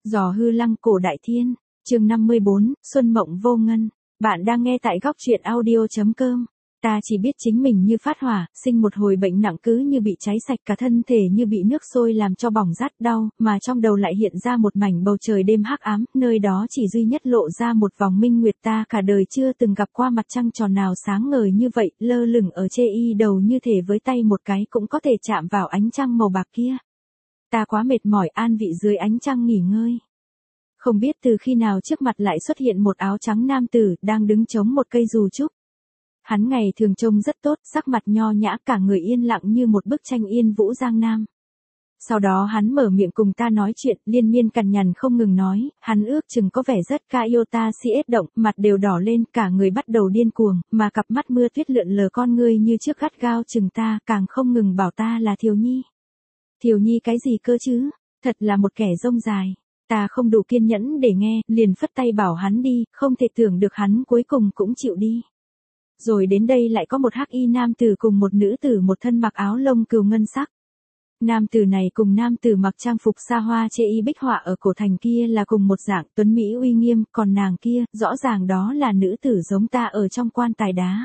Giò hư lăng cổ đại thiên, chương 54, Xuân mộng vô ngân. Bạn đang nghe tại góc truyện audio.com. Ta chỉ biết chính mình như phát hỏa, sinh một hồi bệnh nặng cứ như bị cháy sạch cả thân thể như bị nước sôi làm cho bỏng rát đau, mà trong đầu lại hiện ra một mảnh bầu trời đêm hắc ám, nơi đó chỉ duy nhất lộ ra một vòng minh nguyệt, ta cả đời chưa từng gặp qua mặt trăng tròn nào sáng ngời như vậy, lơ lửng ở chê y đầu như thể với tay một cái cũng có thể chạm vào ánh trăng màu bạc kia. Ta quá mệt mỏi an vị dưới ánh trăng nghỉ ngơi. Không biết từ khi nào trước mặt lại xuất hiện một áo trắng nam tử đang đứng chống một cây dù trúc. Hắn ngày thường trông rất tốt, sắc mặt nho nhã, cả người yên lặng như một bức tranh yên vũ giang nam. Sau đó hắn mở miệng cùng ta nói chuyện, liên miên cằn nhằn không ngừng nói, hắn ước chừng có vẻ rất ca yêu ta si ết động, mặt đều đỏ lên, cả người bắt đầu điên cuồng, mà cặp mắt mưa tuyết lượn lờ con ngươi như trước gắt gao chừng ta, càng không ngừng bảo ta là Thiều Nhi. Thiều Nhi cái gì cơ chứ, thật là một kẻ rông dài. Ta không đủ kiên nhẫn để nghe, liền phất tay bảo hắn đi, không thể tưởng được hắn cuối cùng cũng chịu đi. Rồi đến đây lại có một hắc y nam tử cùng một nữ tử một thân mặc áo lông cừu ngân sắc. Nam tử này cùng nam tử mặc trang phục xa hoa chê y bích họa ở cổ thành kia là cùng một dạng tuấn mỹ uy nghiêm, còn nàng kia, rõ ràng đó là nữ tử giống ta ở trong quan tài đá.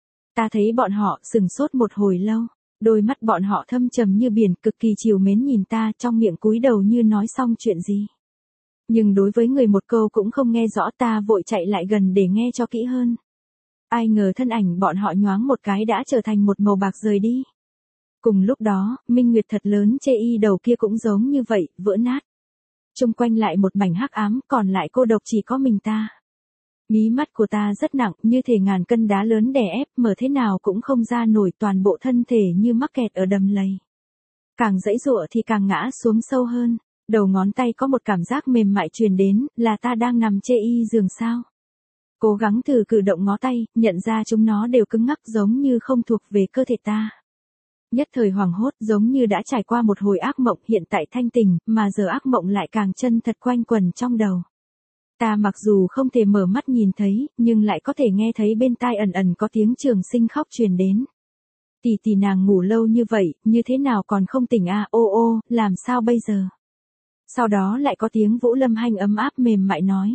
Ta thấy bọn họ sừng sốt một hồi lâu, đôi mắt bọn họ thâm trầm như biển, cực kỳ trìu mến nhìn ta, trong miệng cúi đầu như nói xong chuyện gì. Nhưng đối với người một câu cũng không nghe rõ, ta vội chạy lại gần để nghe cho kỹ hơn. Ai ngờ thân ảnh bọn họ nhoáng một cái đã trở thành một màu bạc rời đi. Cùng lúc đó, minh nguyệt thật lớn chê y đầu kia cũng giống như vậy, vỡ nát. Chung quanh lại một mảnh hắc ám, còn lại cô độc chỉ có mình ta. Mí mắt của ta rất nặng, như thể ngàn cân đá lớn đè ép, mở thế nào cũng không ra nổi, toàn bộ thân thể như mắc kẹt ở đầm lầy. Càng giãy giụa thì càng ngã xuống sâu hơn. Đầu ngón tay có một cảm giác mềm mại truyền đến, là ta đang nằm chê y giường sao. Cố gắng thử cử động ngó tay, nhận ra chúng nó đều cứng ngắc giống như không thuộc về cơ thể ta. Nhất thời hoảng hốt, giống như đã trải qua một hồi ác mộng, hiện tại thanh tình, mà giờ ác mộng lại càng chân thật quanh quẩn trong đầu. Ta mặc dù không thể mở mắt nhìn thấy, nhưng lại có thể nghe thấy bên tai ẩn ẩn có tiếng Trường Sinh khóc truyền đến. Tỷ nàng ngủ lâu như vậy, như thế nào còn không tỉnh à, ô, làm sao bây giờ? Sau đó lại có tiếng Vũ Lâm Hanh ấm áp mềm mại nói.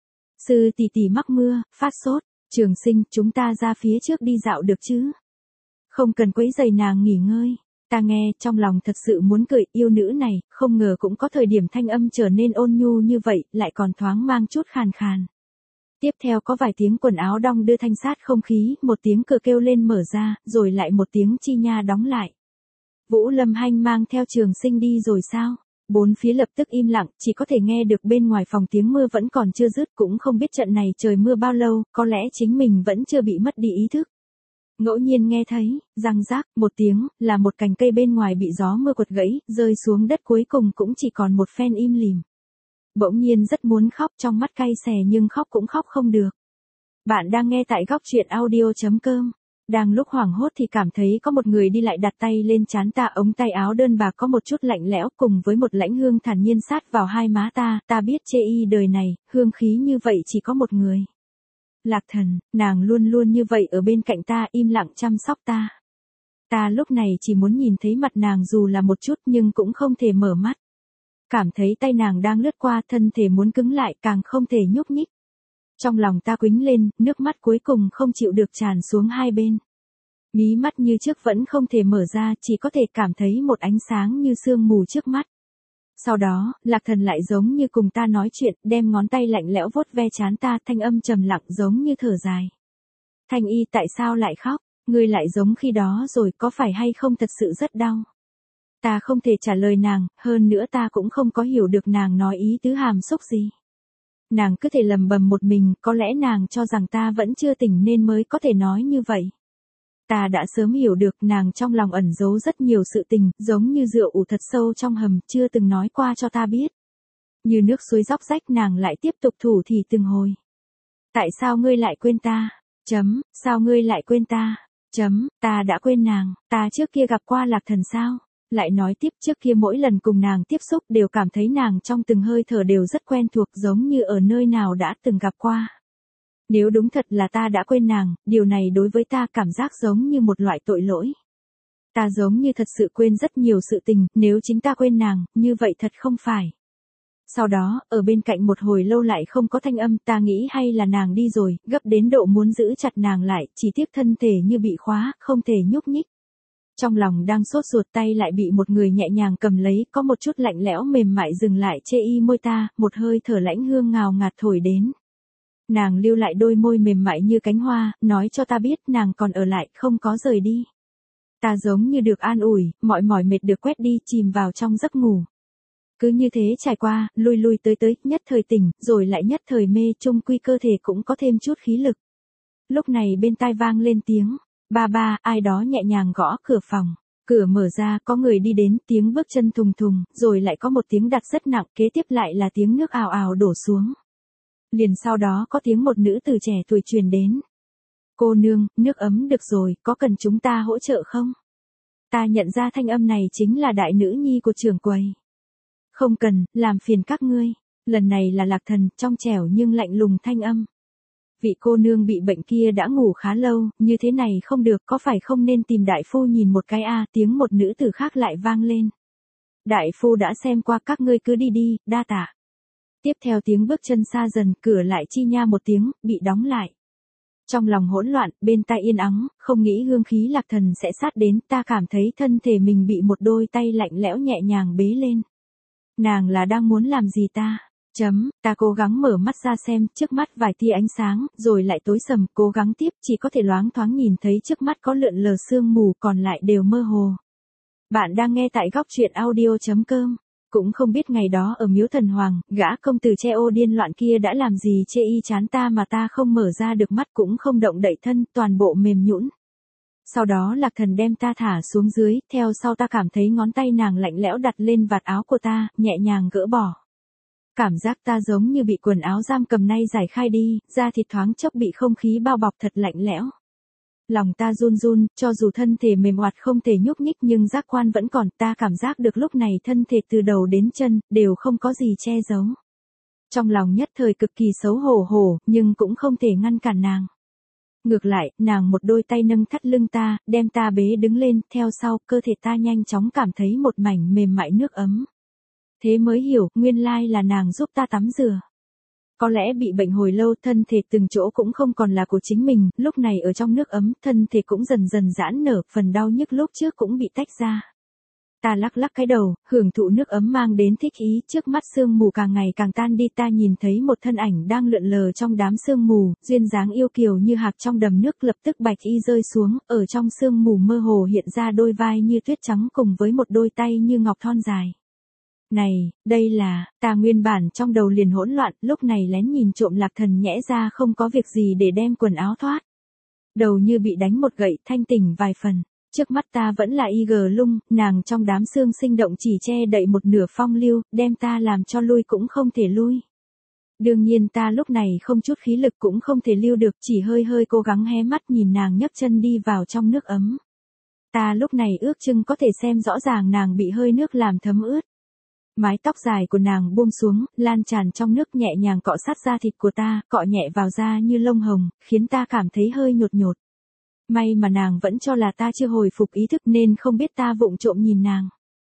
Sư tỷ mắc mưa, phát sốt, Trường Sinh, chúng ta ra phía trước đi dạo được chứ? Không cần quấy rầy nàng nghỉ ngơi. Ta nghe, trong lòng thật sự muốn cười, yêu nữ này, không ngờ cũng có thời điểm thanh âm trở nên ôn nhu như vậy, lại còn thoáng mang chút khàn khàn. Tiếp theo có vài tiếng quần áo đong đưa thanh sát không khí, một tiếng cửa kêu lên mở ra, rồi lại một tiếng chi nha đóng lại. Vũ Lâm Hanh mang theo Trường Sinh đi rồi sao? Bốn phía lập tức im lặng, chỉ có thể nghe được bên ngoài phòng tiếng mưa vẫn còn chưa dứt, cũng không biết trận này trời mưa bao lâu, có lẽ chính mình vẫn chưa bị mất đi ý thức. Ngẫu nhiên nghe thấy, răng rác, một tiếng, là một cành cây bên ngoài bị gió mưa quật gãy, rơi xuống đất, cuối cùng cũng chỉ còn một phen im lìm. Bỗng nhiên rất muốn khóc, trong mắt cay xè nhưng khóc cũng khóc không được. Bạn đang nghe tại góc truyện audio.com. Đang lúc hoảng hốt thì cảm thấy có một người đi lại đặt tay lên trán ta, ống tay áo đơn bạc có một chút lạnh lẽo cùng với một lãnh hương thản nhiên sát vào hai má ta biết chê y đời này, hương khí như vậy chỉ có một người. Lạc Thần, nàng luôn luôn như vậy ở bên cạnh ta, im lặng chăm sóc ta. Ta lúc này chỉ muốn nhìn thấy mặt nàng dù là một chút nhưng cũng không thể mở mắt. Cảm thấy tay nàng đang lướt qua, thân thể muốn cứng lại, càng không thể nhúc nhích. Trong lòng ta quĩnh lên, nước mắt cuối cùng không chịu được tràn xuống hai bên. Mí mắt như trước vẫn không thể mở ra, chỉ có thể cảm thấy một ánh sáng như sương mù trước mắt. Sau đó, Lạc Thần lại giống như cùng ta nói chuyện, đem ngón tay lạnh lẽo vuốt ve trán ta, thanh âm trầm lặng giống như thở dài. Thanh Y, tại sao lại khóc? Ngươi lại giống khi đó rồi, có phải hay không thật sự rất đau? Ta không thể trả lời nàng, hơn nữa ta cũng không có hiểu được nàng nói ý tứ hàm xúc gì. Nàng cứ thể lầm bầm một mình, có lẽ nàng cho rằng ta vẫn chưa tỉnh nên mới có thể nói như vậy. Ta đã sớm hiểu được nàng trong lòng ẩn giấu rất nhiều sự tình, giống như rượu ủ thật sâu trong hầm, chưa từng nói qua cho ta biết. Như nước suối róc rách, nàng lại tiếp tục thủ thỉ từng hồi. Tại sao ngươi lại quên ta? Sao ngươi lại quên ta? Ta đã quên nàng, ta trước kia gặp qua Lạc Thần sao? Lại nói tiếp, trước kia mỗi lần cùng nàng tiếp xúc đều cảm thấy nàng trong từng hơi thở đều rất quen thuộc, giống như ở nơi nào đã từng gặp qua. Nếu đúng thật là ta đã quên nàng, điều này đối với ta cảm giác giống như một loại tội lỗi. Ta giống như thật sự quên rất nhiều sự tình, nếu chính ta quên nàng, như vậy thật không phải. Sau đó, ở bên cạnh một hồi lâu lại không có thanh âm, ta nghĩ hay là nàng đi rồi, gấp đến độ muốn giữ chặt nàng lại, chỉ tiếc thân thể như bị khóa, không thể nhúc nhích. Trong lòng đang sốt ruột tay lại bị một người nhẹ nhàng cầm lấy, có một chút lạnh lẽo mềm mại dừng lại chê y môi ta, một hơi thở lãnh hương ngào ngạt thổi đến. Nàng lưu lại đôi môi mềm mại như cánh hoa, nói cho ta biết nàng còn ở lại, không có rời đi. Ta giống như được an ủi, mọi mỏi mệt được quét đi, chìm vào trong giấc ngủ. Cứ như thế trải qua, lui lui tới, nhất thời tỉnh, rồi lại nhất thời mê, chung quy cơ thể cũng có thêm chút khí lực. Lúc này bên tai vang lên tiếng, ba, ai đó nhẹ nhàng gõ cửa phòng. Cửa mở ra, có người đi đến, tiếng bước chân thùng thùng, rồi lại có một tiếng đặt rất nặng, kế tiếp lại là tiếng nước ào ào đổ xuống. Liền sau đó có tiếng một nữ tử trẻ tuổi truyền đến. Cô nương, nước ấm được rồi, có cần chúng ta hỗ trợ không? Ta nhận ra thanh âm này chính là đại nữ nhi của trưởng quầy. Không cần, làm phiền các ngươi. Lần này là Lạc Thần, trong trẻo nhưng lạnh lùng thanh âm. Vị cô nương bị bệnh kia đã ngủ khá lâu, như thế này không được, có phải không nên tìm đại phu nhìn một cái tiếng một nữ tử khác lại vang lên. Đại phu đã xem qua, các ngươi cứ đi đi, đa tạ. Tiếp theo tiếng bước chân xa dần, cửa lại chi nha một tiếng, bị đóng lại. Trong lòng hỗn loạn, bên tai yên ắng, không nghĩ hương khí Lạc Thần sẽ sát đến, ta cảm thấy thân thể mình bị một đôi tay lạnh lẽo nhẹ nhàng bế lên. Nàng là đang muốn làm gì ta? Ta cố gắng mở mắt ra xem, trước mắt vài tia ánh sáng, rồi lại tối sầm, cố gắng tiếp, chỉ có thể loáng thoáng nhìn thấy trước mắt có lượn lờ sương mù, còn lại đều mơ hồ. Bạn đang nghe tại góc truyện audio.com. Cũng không biết ngày đó ở miếu thần hoàng, gã công tử che ô điên loạn kia đã làm gì chê y chán ta mà ta không mở ra được mắt cũng không động đậy thân, toàn bộ mềm nhũn. Sau đó Lạc Thần đem ta thả xuống dưới, theo sau ta cảm thấy ngón tay nàng lạnh lẽo đặt lên vạt áo của ta, nhẹ nhàng gỡ bỏ. Cảm giác ta giống như bị quần áo giam cầm nay giải khai đi, da thịt thoáng chốc bị không khí bao bọc thật lạnh lẽo. Lòng ta run run, cho dù thân thể mềm oặt không thể nhúc nhích nhưng giác quan vẫn còn, ta cảm giác được lúc này thân thể từ đầu đến chân, đều không có gì che giấu. Trong lòng nhất thời cực kỳ xấu hổ, nhưng cũng không thể ngăn cản nàng. Ngược lại, nàng một đôi tay nâng thắt lưng ta, đem ta bế đứng lên, theo sau, cơ thể ta nhanh chóng cảm thấy một mảnh mềm mại nước ấm. Thế mới hiểu, nguyên lai là nàng giúp ta tắm rửa. Có lẽ bị bệnh hồi lâu, thân thể từng chỗ cũng không còn là của chính mình, lúc này ở trong nước ấm, thân thể cũng dần dần giãn nở, phần đau nhức lúc trước cũng bị tách ra. Ta lắc lắc cái đầu, hưởng thụ nước ấm mang đến thích ý, trước mắt sương mù càng ngày càng tan đi, ta nhìn thấy một thân ảnh đang lượn lờ trong đám sương mù, duyên dáng yêu kiều như hạc trong đầm nước, lập tức bạch y rơi xuống, ở trong sương mù mơ hồ hiện ra đôi vai như tuyết trắng cùng với một đôi tay như ngọc thon dài. Này, đây là, ta nguyên bản trong đầu liền hỗn loạn, lúc này lén nhìn trộm Lạc Thần nhẽ ra không có việc gì để đem quần áo thoát. Đầu như bị đánh một gậy, thanh tỉnh vài phần. Trước mắt ta vẫn là Y Lung, nàng trong đám xương sinh động chỉ che đậy một nửa phong lưu, đem ta làm cho lui cũng không thể lui. Đương nhiên ta lúc này không chút khí lực cũng không thể lưu được, chỉ hơi hơi cố gắng hé mắt nhìn nàng nhấc chân đi vào trong nước ấm. Ta lúc này ước chừng có thể xem rõ ràng nàng bị hơi nước làm thấm ướt. Mái tóc dài của nàng buông xuống, lan tràn trong nước nhẹ nhàng cọ sát da thịt của ta, cọ nhẹ vào da như lông hồng, khiến ta cảm thấy hơi nhột nhột. May mà nàng vẫn cho là ta chưa hồi phục ý thức nên không biết ta vụng trộm nhìn nàng.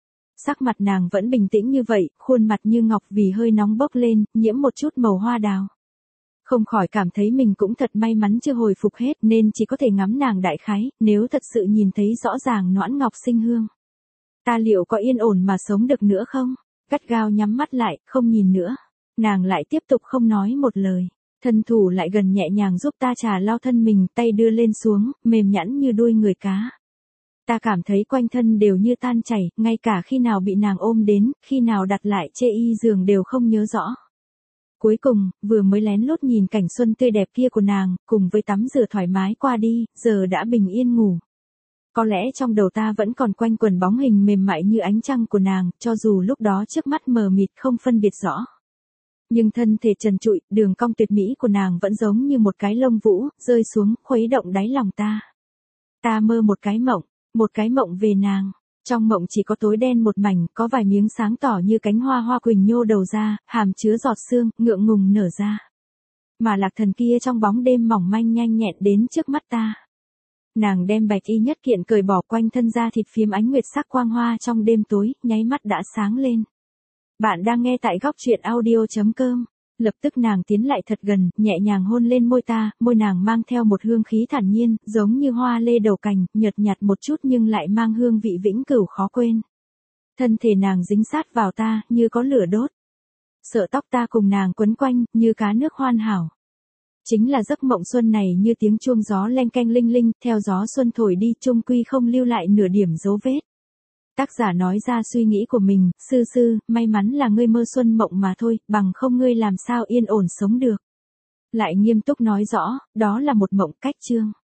Sắc mặt nàng vẫn bình tĩnh như vậy, khuôn mặt như ngọc vì hơi nóng bốc lên, nhiễm một chút màu hoa đào. Không khỏi cảm thấy mình cũng thật may mắn chưa hồi phục hết nên chỉ có thể ngắm nàng đại khái, nếu thật sự nhìn thấy rõ ràng noãn ngọc sinh hương. Ta liệu có yên ổn mà sống được nữa không? Gắt gao nhắm mắt lại, không nhìn nữa. Nàng lại tiếp tục không nói một lời. Thân thủ lại gần nhẹ nhàng giúp ta trà lau thân mình, tay đưa lên xuống, mềm nhẵn như đuôi người cá. Ta cảm thấy quanh thân đều như tan chảy, ngay cả khi nào bị nàng ôm đến, khi nào đặt lại chê y giường đều không nhớ rõ. Cuối cùng, vừa mới lén lút nhìn cảnh xuân tươi đẹp kia của nàng, cùng với tắm rửa thoải mái qua đi, giờ đã bình yên ngủ. Có lẽ trong đầu ta vẫn còn quanh quẩn bóng hình mềm mại như ánh trăng của nàng, cho dù lúc đó trước mắt mờ mịt không phân biệt rõ. Nhưng thân thể trần trụi, đường cong tuyệt mỹ của nàng vẫn giống như một cái lông vũ, rơi xuống, khuấy động đáy lòng ta. Ta mơ một cái mộng về nàng. Trong mộng chỉ có tối đen một mảnh, có vài miếng sáng tỏ như cánh hoa hoa quỳnh nhô đầu ra, hàm chứa giọt sương, ngượng ngùng nở ra. Mà Lạc Thần kia trong bóng đêm mỏng manh nhanh nhẹn đến trước mắt ta. Nàng đem bạch y nhất kiện cởi bỏ, quanh thân da thịt phiếm ánh nguyệt sắc quang hoa trong đêm tối, nháy mắt đã sáng lên. Bạn đang nghe tại góc truyện audio.com. Lập tức nàng tiến lại thật gần, nhẹ nhàng hôn lên môi ta, môi nàng mang theo một hương khí thản nhiên, giống như hoa lê đầu cành, nhợt nhạt một chút nhưng lại mang hương vị vĩnh cửu khó quên. Thân thể nàng dính sát vào ta, như có lửa đốt. Sợ tóc ta cùng nàng quấn quanh, như cá nước hoàn hảo. Chính là giấc mộng xuân này như tiếng chuông gió leng keng linh linh, theo gió xuân thổi đi, chung quy không lưu lại nửa điểm dấu vết. Tác giả nói ra suy nghĩ của mình, sư, may mắn là ngươi mơ xuân mộng mà thôi, bằng không ngươi làm sao yên ổn sống được. Lại nghiêm túc nói rõ, đó là một mộng cách chương.